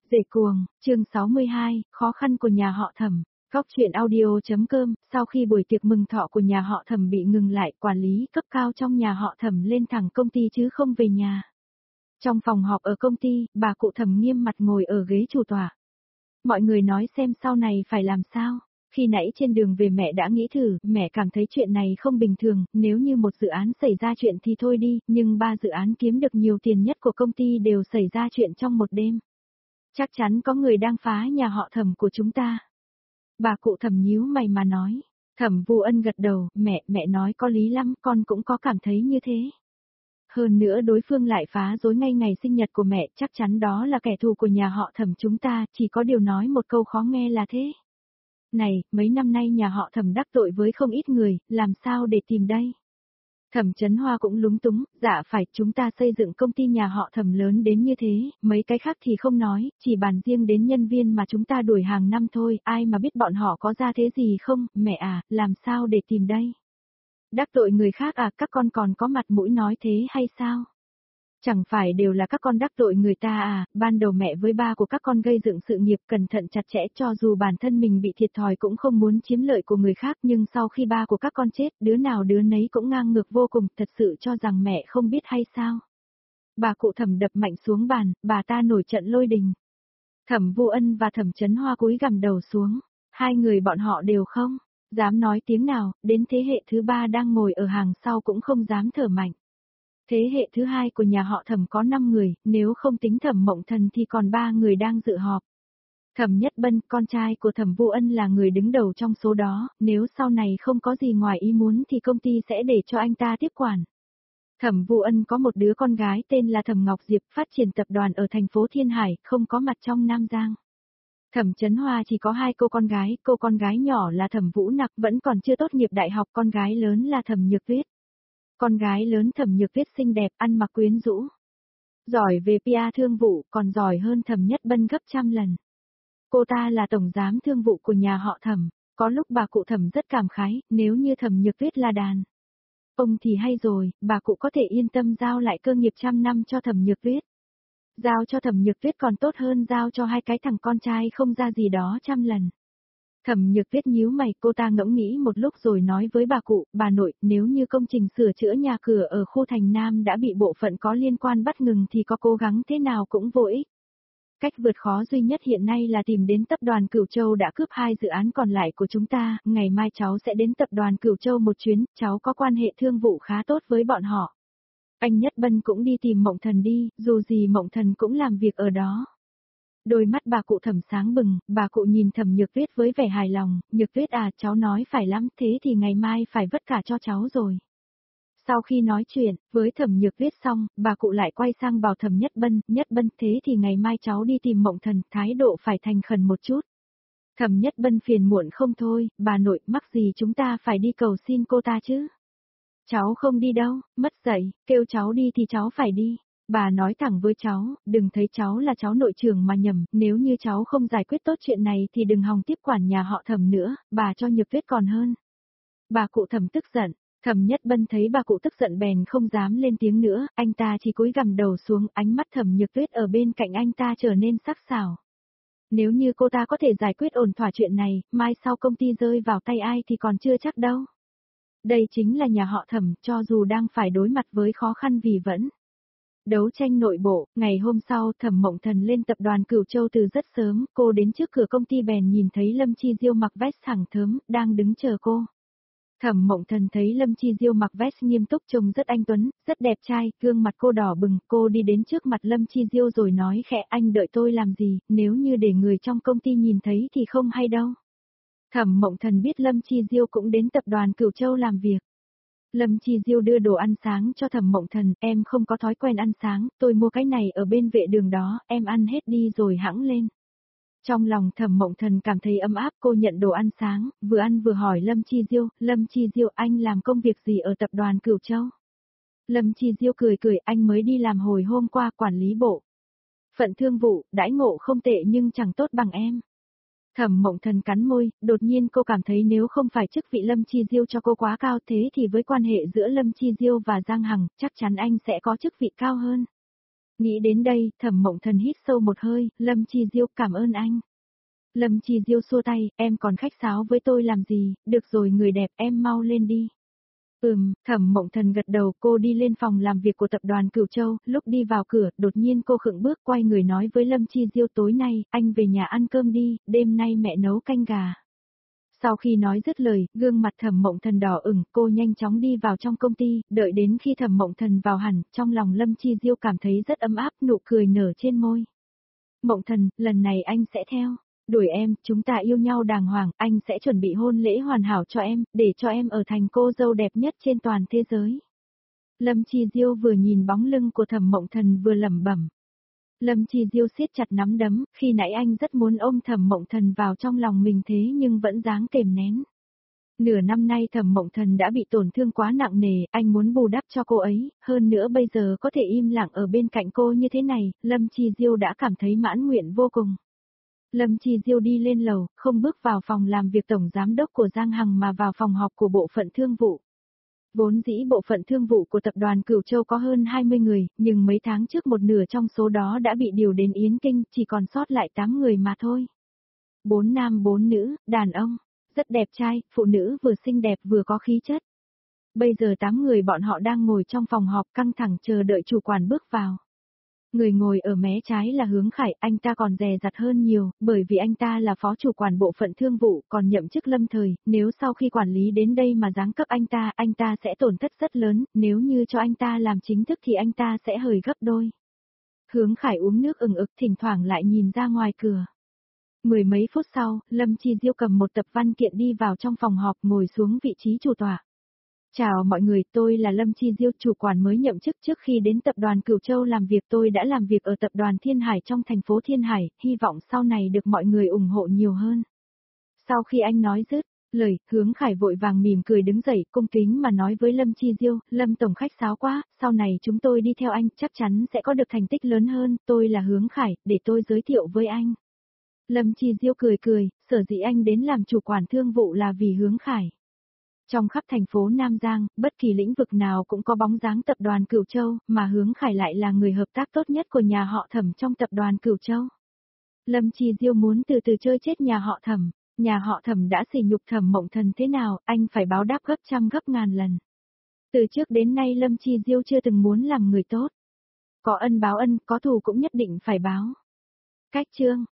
Dễ cuồng, chương 62, khó khăn của nhà họ Thẩm. Góc truyện audio.com, sau khi buổi tiệc mừng thọ của nhà họ Thẩm bị ngừng lại, quản lý cấp cao trong nhà họ Thẩm lên thẳng công ty chứ không về nhà. Trong phòng họp ở công ty, bà cụ Thẩm nghiêm mặt ngồi ở ghế chủ tọa. Mọi người nói xem sau này phải làm sao. Khi nãy trên đường về mẹ đã nghĩ thử, mẹ cảm thấy chuyện này không bình thường, nếu như một dự án xảy ra chuyện thì thôi đi, nhưng 3 dự án kiếm được nhiều tiền nhất của công ty đều xảy ra chuyện trong một đêm. Chắc chắn có người đang phá nhà họ Thẩm của chúng ta. Bà cụ Thẩm nhíu mày mà nói. Thẩm Vu Ân gật đầu, mẹ nói có lý lắm, con cũng có cảm thấy như thế. Hơn nữa đối phương lại phá rối ngay ngày sinh nhật của mẹ, chắc chắn đó là kẻ thù của nhà họ Thẩm chúng ta, chỉ có điều nói một câu khó nghe là thế. Này, mấy năm nay nhà họ Thẩm đắc tội với không ít người, làm sao để tìm đây? Thẩm Chấn Hoa cũng lúng túng, dạ phải, chúng ta xây dựng công ty nhà họ Thẩm lớn đến như thế, mấy cái khác thì không nói, chỉ bàn riêng đến nhân viên mà chúng ta đuổi hàng năm thôi, ai mà biết bọn họ có ra thế gì không, mẹ à, làm sao để tìm đây? Đắc tội người khác à, các con còn có mặt mũi nói thế hay sao? Chẳng phải đều là các con đắc tội người ta à, ban đầu mẹ với ba của các con gây dựng sự nghiệp cẩn thận chặt chẽ cho dù bản thân mình bị thiệt thòi cũng không muốn chiếm lợi của người khác, nhưng sau khi ba của các con chết, đứa nào đứa nấy cũng ngang ngược vô cùng, thật sự cho rằng mẹ không biết hay sao. Bà cụ Thẩm đập mạnh xuống bàn, bà ta nổi trận lôi đình. Thẩm Vu Ân và Thẩm Chấn Hoa cúi gằm đầu xuống, hai người bọn họ đều không dám nói tiếng nào, đến thế hệ thứ ba đang ngồi ở hàng sau cũng không dám thở mạnh. Thế hệ thứ hai của nhà họ Thẩm có 5 người, nếu không tính Thẩm Mộng Thần thì còn 3 người đang dự họp. Thẩm Nhất Bân, con trai của Thẩm Vu Ân là người đứng đầu trong số đó, nếu sau này không có gì ngoài ý muốn thì công ty sẽ để cho anh ta tiếp quản. Thẩm Vu Ân có một đứa con gái tên là Thẩm Ngọc Diệp, phát triển tập đoàn ở thành phố Thiên Hải, không có mặt trong Nam Giang. Thẩm Chấn Hoa chỉ có 2 cô con gái nhỏ là Thẩm Vũ Nặc vẫn còn chưa tốt nghiệp đại học, con gái lớn là Thẩm Nhược Tuyết. Con gái lớn Thẩm Nhược Tuyết xinh đẹp, ăn mặc quyến rũ. Giỏi về PR thương vụ, còn giỏi hơn Thẩm Nhất Bân gấp trăm lần. Cô ta là tổng giám thương vụ của nhà họ Thẩm, có lúc bà cụ Thẩm rất cảm khái, nếu như Thẩm Nhược Tuyết là đàn ông thì hay rồi, bà cụ có thể yên tâm giao lại cơ nghiệp trăm năm cho Thẩm Nhược Tuyết. Giao cho Thẩm Nhược Tuyết còn tốt hơn giao cho 2 cái thằng con trai không ra gì đó trăm lần. Thẩm Nhược Tuyết nhíu mày, cô ta ngẫm nghĩ một lúc rồi nói với bà cụ, bà nội, nếu như công trình sửa chữa nhà cửa ở khu thành Nam đã bị bộ phận có liên quan bắt ngừng thì có cố gắng thế nào cũng vô ích. Cách vượt khó duy nhất hiện nay là tìm đến tập đoàn Cửu Châu đã cướp 2 dự án còn lại của chúng ta, ngày mai cháu sẽ đến tập đoàn Cửu Châu một chuyến, cháu có quan hệ thương vụ khá tốt với bọn họ. Anh Nhất Bân cũng đi tìm Mộng Thần đi, dù gì Mộng Thần cũng làm việc ở đó. Đôi mắt bà cụ Thẩm sáng bừng, bà cụ nhìn Thẩm Nhược Tuyết với vẻ hài lòng, Nhược Tuyết à, cháu nói phải lắm, thế thì ngày mai phải vất cả cho cháu rồi. Sau khi nói chuyện với Thẩm Nhược Tuyết xong, bà cụ lại quay sang bảo Thẩm Nhất Bân, thế thì ngày mai cháu đi tìm Mộng Thần, thái độ phải thành khẩn một chút. Thẩm Nhất Bân phiền muộn không thôi, bà nội, mắc gì chúng ta phải đi cầu xin cô ta chứ? Cháu không đi đâu, mất dạy, kêu cháu đi thì cháu phải đi. Bà nói thẳng với cháu, đừng thấy cháu là cháu nội trưởng mà nhầm, nếu như cháu không giải quyết tốt chuyện này thì đừng hòng tiếp quản nhà họ Thẩm nữa, bà cho Nhược Tuyết còn hơn. Bà cụ Thẩm tức giận, Thẩm Nhất Bân thấy bà cụ tức giận bèn không dám lên tiếng nữa, anh ta chỉ cúi gằm đầu xuống, ánh mắt Thẩm Nhược Tuyết ở bên cạnh anh ta trở nên sắc sảo. Nếu như cô ta có thể giải quyết ổn thỏa chuyện này, mai sau công ty rơi vào tay ai thì còn chưa chắc đâu. Đây chính là nhà họ Thẩm, cho dù đang phải đối mặt với khó khăn vì vẫn đấu tranh nội bộ. Ngày hôm sau, Thẩm Mộng Thần lên tập đoàn Cửu Châu từ rất sớm, cô đến trước cửa công ty bèn nhìn thấy Lâm Chi Diêu mặc vest thẳng thớm, đang đứng chờ cô. Thẩm Mộng Thần thấy Lâm Chi Diêu mặc vest nghiêm túc trông rất anh tuấn, rất đẹp trai, gương mặt cô đỏ bừng, cô đi đến trước mặt Lâm Chi Diêu rồi nói khẽ, anh đợi tôi làm gì, nếu như để người trong công ty nhìn thấy thì không hay đâu. Thẩm Mộng Thần biết Lâm Chi Diêu cũng đến tập đoàn Cửu Châu làm việc. Lâm Chi Diêu đưa đồ ăn sáng cho Thẩm Mộng Thần, em không có thói quen ăn sáng, tôi mua cái này ở bên vệ đường đó, em ăn hết đi rồi hẵng lên. Trong lòng Thẩm Mộng Thần cảm thấy ấm áp, cô nhận đồ ăn sáng, vừa ăn vừa hỏi Lâm Chi Diêu anh làm công việc gì ở tập đoàn Cửu Châu? Lâm Chi Diêu cười, anh mới đi làm hồi hôm qua, quản lý bộ phận thương vụ, đãi ngộ không tệ nhưng chẳng tốt bằng em. Thẩm Mộng Thần cắn môi, đột nhiên cô cảm thấy nếu không phải chức vị Lâm Chi Diêu cho cô quá cao thế thì với quan hệ giữa Lâm Chi Diêu và Giang Hằng, chắc chắn anh sẽ có chức vị cao hơn. Nghĩ đến đây, Thẩm Mộng Thần hít sâu một hơi, Lâm Chi Diêu cảm ơn anh. Lâm Chi Diêu xua tay, em còn khách sáo với tôi làm gì, được rồi người đẹp em mau lên đi. Thẩm Mộng Thần gật đầu, cô đi lên phòng làm việc của tập đoàn Cửu Châu, lúc đi vào cửa, đột nhiên cô khựng bước quay người nói với Lâm Chi Diêu tối nay, anh về nhà ăn cơm đi, đêm nay mẹ nấu canh gà. Sau khi nói dứt lời, gương mặt Thẩm Mộng Thần đỏ ửng, cô nhanh chóng đi vào trong công ty, đợi đến khi Thẩm Mộng Thần vào hẳn, trong lòng Lâm Chi Diêu cảm thấy rất ấm áp, nụ cười nở trên môi. Mộng Thần, lần này anh sẽ theo. Đuổi em, chúng ta yêu nhau đàng hoàng, anh sẽ chuẩn bị hôn lễ hoàn hảo cho em, để cho em ở thành cô dâu đẹp nhất trên toàn thế giới. Lâm Chi Diêu vừa nhìn bóng lưng của Thẩm Mộng Thần vừa lẩm bẩm. Lâm Chi Diêu siết chặt nắm đấm, khi nãy anh rất muốn ôm Thẩm Mộng Thần vào trong lòng mình thế nhưng vẫn dáng kềm nén. Nửa năm nay Thẩm Mộng Thần đã bị tổn thương quá nặng nề, anh muốn bù đắp cho cô ấy, hơn nữa bây giờ có thể im lặng ở bên cạnh cô như thế này, Lâm Chi Diêu đã cảm thấy mãn nguyện vô cùng. Lâm Chi Diêu đi lên lầu, không bước vào phòng làm việc tổng giám đốc của Giang Hằng mà vào phòng họp của bộ phận thương vụ. Vốn dĩ bộ phận thương vụ của tập đoàn Cửu Châu có hơn 20 người, nhưng mấy tháng trước một nửa trong số đó đã bị điều đến Yến Kinh, chỉ còn sót lại 8 người mà thôi. 4 nam 4 nữ, đàn ông, rất đẹp trai, phụ nữ vừa xinh đẹp vừa có khí chất. Bây giờ 8 người bọn họ đang ngồi trong phòng họp căng thẳng chờ đợi chủ quản bước vào. Người ngồi ở mé trái là Hướng Khải, anh ta còn dè dặt hơn nhiều, bởi vì anh ta là phó chủ quản bộ phận thương vụ, còn nhậm chức lâm thời, nếu sau khi quản lý đến đây mà giáng cấp anh ta sẽ tổn thất rất lớn, nếu như cho anh ta làm chính thức thì anh ta sẽ hời gấp đôi. Hướng Khải uống nước ừng ực thỉnh thoảng lại nhìn ra ngoài cửa. Mười mấy phút sau, Lâm Chi Diêu cầm một tập văn kiện đi vào trong phòng họp ngồi xuống vị trí chủ tọa. Chào mọi người, tôi là Lâm Chi Diêu, chủ quản mới nhậm chức. Trước khi đến tập đoàn Cửu Châu làm việc tôi đã làm việc ở tập đoàn Thiên Hải trong thành phố Thiên Hải, hy vọng sau này được mọi người ủng hộ nhiều hơn. Sau khi anh nói dứt lời, Hướng Khải vội vàng mỉm cười đứng dậy, cung kính mà nói với Lâm Chi Diêu, Lâm tổng khách sáo quá, sau này chúng tôi đi theo anh, chắc chắn sẽ có được thành tích lớn hơn, tôi là Hướng Khải, để tôi giới thiệu với anh. Lâm Chi Diêu cười cười, sở dĩ anh đến làm chủ quản thương vụ là vì Hướng Khải. Trong khắp thành phố Nam Giang, bất kỳ lĩnh vực nào cũng có bóng dáng tập đoàn Cửu Châu, mà Hướng Khải lại là người hợp tác tốt nhất của nhà họ Thẩm trong tập đoàn Cửu Châu. Lâm Chi Diêu muốn từ từ chơi chết nhà họ Thẩm đã sỉ nhục Thẩm Mộng Thần thế nào, anh phải báo đáp gấp trăm gấp ngàn lần. Từ trước đến nay Lâm Chi Diêu chưa từng muốn làm người tốt. Có ân báo ân, có thù cũng nhất định phải báo. Cách chương